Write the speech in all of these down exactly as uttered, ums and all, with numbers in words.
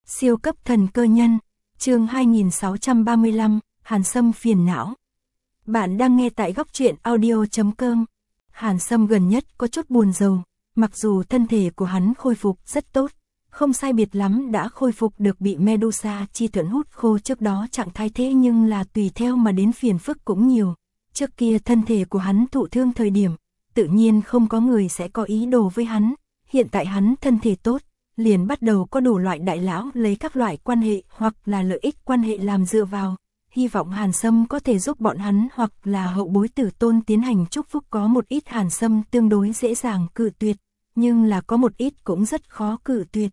Siêu cấp thần cơ nhân, chương hai nghìn sáu trăm ba mươi lăm, Hàn Sâm phiền não. Bạn đang nghe tại góc truyện audio chấm com. Hàn Sâm gần nhất có chút buồn rầu, mặc dù thân thể của hắn khôi phục rất tốt, không sai biệt lắm đã khôi phục được bị Medusa chi thuẫn hút khô trước đó trạng thái, thế nhưng là tùy theo mà đến phiền phức cũng nhiều. Trước kia thân thể của hắn thụ thương thời điểm, tự nhiên không có người sẽ có ý đồ với hắn, hiện tại hắn thân thể tốt, liền bắt đầu có đủ loại đại lão lấy các loại quan hệ hoặc là lợi ích quan hệ làm dựa vào, hy vọng Hàn Sâm có thể giúp bọn hắn hoặc là hậu bối tử tôn tiến hành chúc phúc. Có một ít Hàn Sâm tương đối dễ dàng cự tuyệt, nhưng là có một ít cũng rất khó cự tuyệt.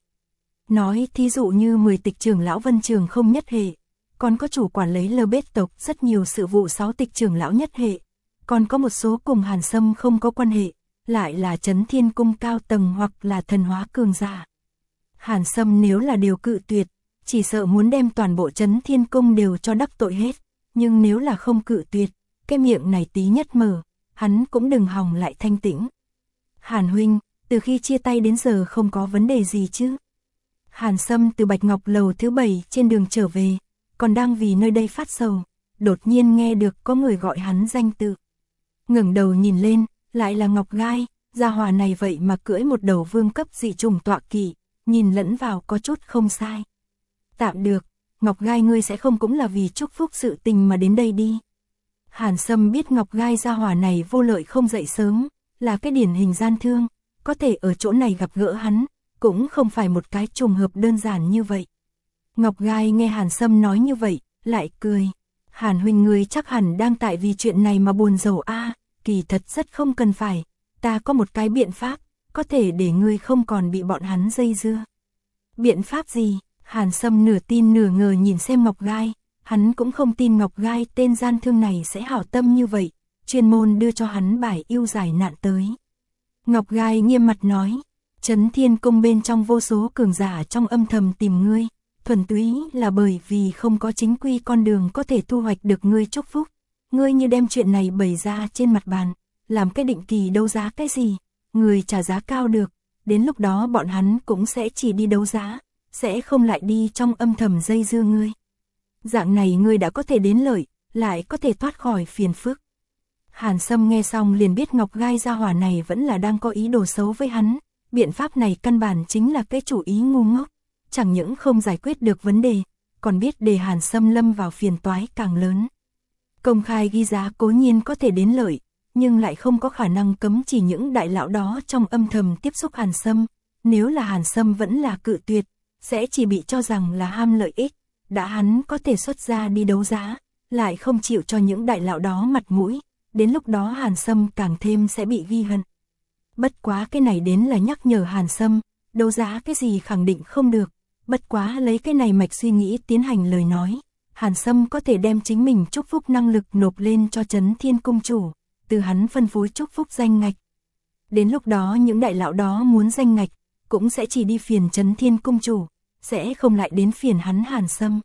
Nói thí dụ như mười tịch trưởng lão Vân Trường không nhất hệ, còn có chủ quản lấy Lơ Bết tộc rất nhiều sự vụ sáu tịch trưởng lão nhất hệ, còn có một số cùng Hàn Sâm không có quan hệ, lại là Chấn Thiên Cung cao tầng hoặc là thần hóa cường giả. Hàn Sâm nếu là điều cự tuyệt, chỉ sợ muốn đem toàn bộ Chấn Thiên Cung đều cho đắc tội hết, nhưng nếu là không cự tuyệt, cái miệng này tí nhất mở, hắn cũng đừng hòng lại thanh tĩnh. Hàn huynh, từ khi chia tay đến giờ không có vấn đề gì chứ? Hàn Sâm từ Bạch Ngọc lầu thứ bảy trên đường trở về, còn đang vì nơi đây phát sầu, đột nhiên nghe được có người gọi hắn danh tự. Ngẩng đầu nhìn lên, lại là Ngọc Gai, gia hỏa này vậy mà cưỡi một đầu vương cấp dị trùng tọa kỵ, nhìn lẫn vào có chút không sai. Tạm được, Ngọc Gai ngươi sẽ không cũng là vì chúc phúc sự tình mà đến đây đi. Hàn Sâm biết Ngọc Gai gia hỏa này vô lợi không dậy sớm, là cái điển hình gian thương, có thể ở chỗ này gặp gỡ hắn, cũng không phải một cái trùng hợp đơn giản như vậy. Ngọc Gai nghe Hàn Sâm nói như vậy, lại cười. Hàn huynh ngươi chắc hẳn đang tại vì chuyện này mà buồn rầu a, à, kỳ thật rất không cần phải, ta có một cái biện pháp, có thể để ngươi không còn bị bọn hắn dây dưa. Biện pháp gì? Hàn Sâm nửa tin nửa ngờ nhìn xem Ngọc Gai, hắn cũng không tin Ngọc Gai tên gian thương này sẽ hảo tâm như vậy, chuyên môn đưa cho hắn bài yêu giải nạn tới. Ngọc Gai nghiêm mặt nói, Chấn Thiên Cung bên trong vô số cường giả trong âm thầm tìm ngươi, thuần túy là bởi vì không có chính quy con đường có thể thu hoạch được ngươi chúc phúc. Ngươi như đem chuyện này bày ra trên mặt bàn, làm cái định kỳ đấu giá cái gì, người trả giá cao được, đến lúc đó bọn hắn cũng sẽ chỉ đi đấu giá, sẽ không lại đi trong âm thầm dây dưa ngươi. Dạng này ngươi đã có thể đến lợi, lại có thể thoát khỏi phiền phức. Hàn Sâm nghe xong liền biết Ngọc Gai gia hỏa này vẫn là đang có ý đồ xấu với hắn, biện pháp này căn bản chính là cái chủ ý ngu ngốc, chẳng những không giải quyết được vấn đề, còn biết để Hàn Sâm lâm vào phiền toái càng lớn. Công khai ghi giá cố nhiên có thể đến lợi, nhưng lại không có khả năng cấm chỉ những đại lão đó trong âm thầm tiếp xúc Hàn Sâm, nếu là Hàn Sâm vẫn là cự tuyệt, sẽ chỉ bị cho rằng là ham lợi ích, đã hắn có thể xuất ra đi đấu giá, lại không chịu cho những đại lão đó mặt mũi, đến lúc đó Hàn Sâm càng thêm sẽ bị ghi hận. Bất quá cái này đến là nhắc nhở Hàn Sâm, đấu giá cái gì khẳng định không được, bất quá lấy cái này mạch suy nghĩ tiến hành lời nói, Hàn Sâm có thể đem chính mình chúc phúc năng lực nộp lên cho Chấn Thiên Cung chủ, từ hắn phân phối chúc phúc danh ngạch. Đến lúc đó những đại lão đó muốn danh ngạch, cũng sẽ chỉ đi phiền Chấn Thiên Cung chủ, sẽ không lại đến phiền hắn Hàn Sâm.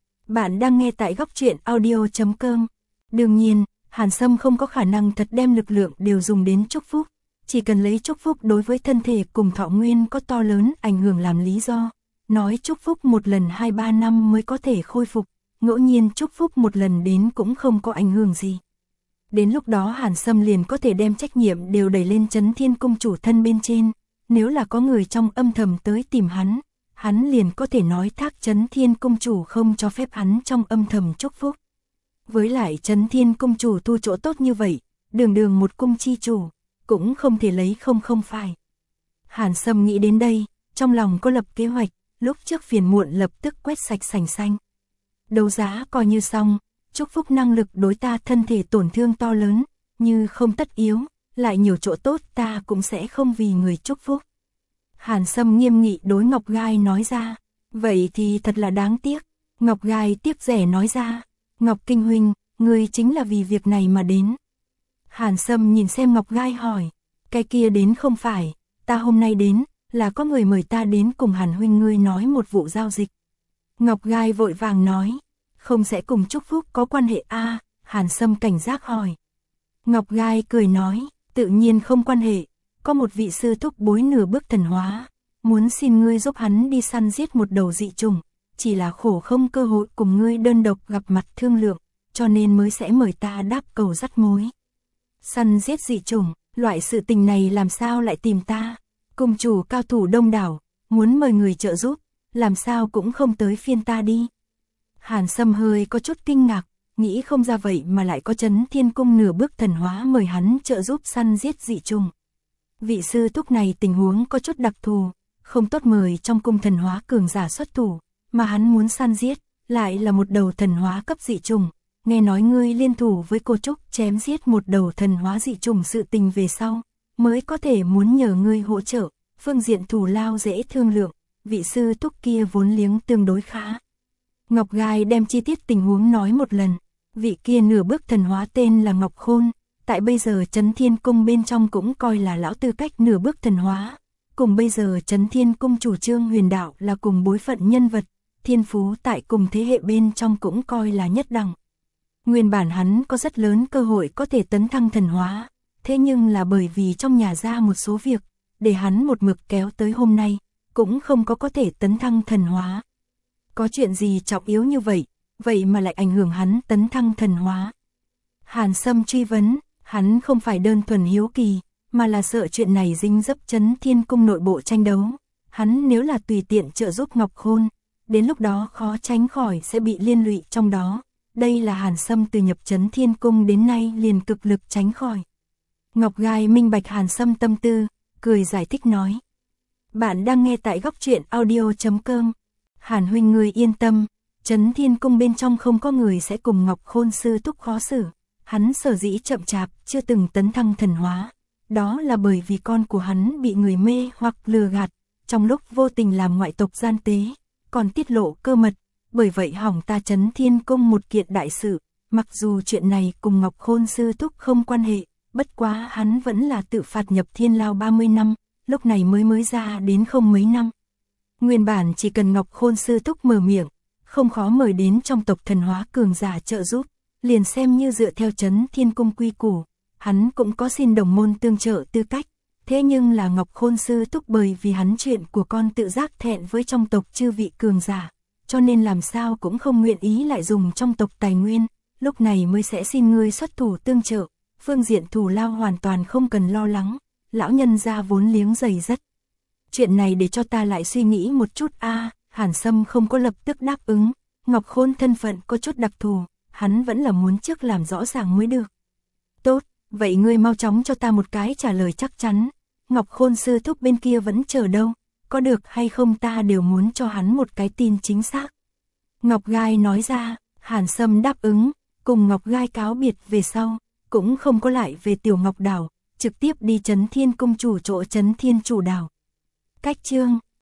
Bạn đang nghe tại góc truyện audio chấm com. Đương nhiên, Hàn Sâm không có khả năng thật đem lực lượng đều dùng đến chúc phúc, chỉ cần lấy chúc phúc đối với thân thể cùng thọ nguyên có to lớn ảnh hưởng làm lý do, nói chúc phúc một lần hai ba năm mới có thể khôi phục, ngẫu nhiên chúc phúc một lần đến cũng không có ảnh hưởng gì. Đến lúc đó Hàn Sâm liền có thể đem trách nhiệm đều đẩy lên Chấn Thiên Cung chủ thân bên trên, nếu là có người trong âm thầm tới tìm hắn, hắn liền có thể nói thác Chấn Thiên Cung chủ không cho phép hắn trong âm thầm chúc phúc. Với lại Chấn Thiên Cung chủ thu chỗ tốt như vậy, đường đường một cung chi chủ, cũng không thể lấy không không phải. Hàn Sâm nghĩ đến đây, trong lòng có lập kế hoạch, lúc trước phiền muộn lập tức quét sạch sành xanh. Đấu giá coi như xong, chúc phúc năng lực đối ta thân thể tổn thương to lớn, như không tất yếu, lại nhiều chỗ tốt ta cũng sẽ không vì người chúc phúc. Hàn Sâm nghiêm nghị đối Ngọc Gai nói ra, vậy thì thật là đáng tiếc. Ngọc Gai tiếc rẻ nói ra, Ngọc Kinh huynh, ngươi chính là vì việc này mà đến. Hàn Sâm nhìn xem Ngọc Gai hỏi, cái kia đến không phải, ta hôm nay đến, là có người mời ta đến cùng Hàn huynh ngươi nói một vụ giao dịch. Ngọc Gai vội vàng nói, không sẽ cùng chúc phúc có quan hệ a? À, Hàn Sâm cảnh giác hỏi. Ngọc Gai cười nói, tự nhiên không quan hệ, có một vị sư thúc bối nửa bước thần hóa, muốn xin ngươi giúp hắn đi săn giết một đầu dị trùng, chỉ là khổ không cơ hội cùng ngươi đơn độc gặp mặt thương lượng, cho nên mới sẽ mời ta đáp cầu dắt mối. Săn giết dị trùng, loại sự tình này làm sao lại tìm ta? Cung chủ cao thủ đông đảo, muốn mời người trợ giúp, làm sao cũng không tới phiên ta đi. Hàn Sâm hơi có chút kinh ngạc, nghĩ không ra vậy mà lại có Chấn Thiên Cung nửa bước thần hóa mời hắn trợ giúp săn giết dị trùng. Vị sư thúc này tình huống có chút đặc thù, không tốt mời trong cung thần hóa cường giả xuất thủ, mà hắn muốn săn giết, lại là một đầu thần hóa cấp dị trùng. Nghe nói ngươi liên thủ với cô Trúc chém giết một đầu thần hóa dị trùng sự tình về sau, mới có thể muốn nhờ ngươi hỗ trợ, phương diện thù lao dễ thương lượng, vị sư thúc kia vốn liếng tương đối khá. Ngọc Gai đem chi tiết tình huống nói một lần, vị kia nửa bước thần hóa tên là Ngọc Khôn, tại bây giờ Chấn Thiên Cung bên trong cũng coi là lão tư cách nửa bước thần hóa, cùng bây giờ Chấn Thiên Cung chủ trương huyền đạo là cùng bối phận nhân vật, thiên phú tại cùng thế hệ bên trong cũng coi là nhất đẳng. Nguyên bản hắn có rất lớn cơ hội có thể tấn thăng thần hóa, thế nhưng là bởi vì trong nhà ra một số việc, để hắn một mực kéo tới hôm nay, cũng không có có thể tấn thăng thần hóa. Có chuyện gì trọng yếu như vậy, vậy mà lại ảnh hưởng hắn tấn thăng thần hóa? Hàn Sâm truy vấn, hắn không phải đơn thuần hiếu kỳ, mà là sợ chuyện này dính dấp Chấn Thiên Cung nội bộ tranh đấu. Hắn nếu là tùy tiện trợ giúp Ngọc Khôn, đến lúc đó khó tránh khỏi sẽ bị liên lụy trong đó. Đây là Hàn Sâm từ nhập Chấn Thiên Cung đến nay liền cực lực tránh khỏi. Ngọc Gai minh bạch Hàn Sâm tâm tư, cười giải thích nói. Bạn đang nghe tại góc truyện audio chấm com. Hàn huynh ngươi yên tâm, Chấn Thiên Cung bên trong không có người sẽ cùng Ngọc Khôn sư thúc khó xử. Hắn sở dĩ chậm chạp, chưa từng tấn thăng thần hóa. Đó là bởi vì con của hắn bị người mê hoặc lừa gạt, trong lúc vô tình làm ngoại tộc gian tế, còn tiết lộ cơ mật. Bởi vậy hỏng ta Chấn Thiên Cung một kiện đại sự, mặc dù chuyện này cùng Ngọc Khôn sư thúc không quan hệ, bất quá hắn vẫn là tự phạt nhập thiên lao ba mươi năm, lúc này mới mới ra đến không mấy năm. Nguyên bản chỉ cần Ngọc Khôn sư thúc mở miệng, không khó mời đến trong tộc thần hóa cường giả trợ giúp, liền xem như dựa theo Chấn Thiên Cung quy củ, hắn cũng có xin đồng môn tương trợ tư cách. Thế nhưng là Ngọc Khôn sư thúc bởi vì hắn chuyện của con tự giác thẹn với trong tộc chư vị cường giả, cho nên làm sao cũng không nguyện ý lại dùng trong tộc tài nguyên, lúc này mới sẽ xin ngươi xuất thủ tương trợ, phương diện thù lao hoàn toàn không cần lo lắng, lão nhân gia vốn liếng dày rất. Chuyện này để cho ta lại suy nghĩ một chút a. À, Hàn Sâm không có lập tức đáp ứng, Ngọc Khôn thân phận có chút đặc thù, hắn vẫn là muốn trước làm rõ ràng mới được. Tốt, vậy ngươi mau chóng cho ta một cái trả lời chắc chắn, Ngọc Khôn sư thúc bên kia vẫn chờ đâu, có được hay không ta đều muốn cho hắn một cái tin chính xác. Ngọc Gai nói ra, Hàn Sâm đáp ứng, cùng Ngọc Gai cáo biệt về sau, cũng không có lại về Tiểu Ngọc Đảo, trực tiếp đi Chấn Thiên Cung chủ chỗ Chấn Thiên Chủ Đảo. Cách chương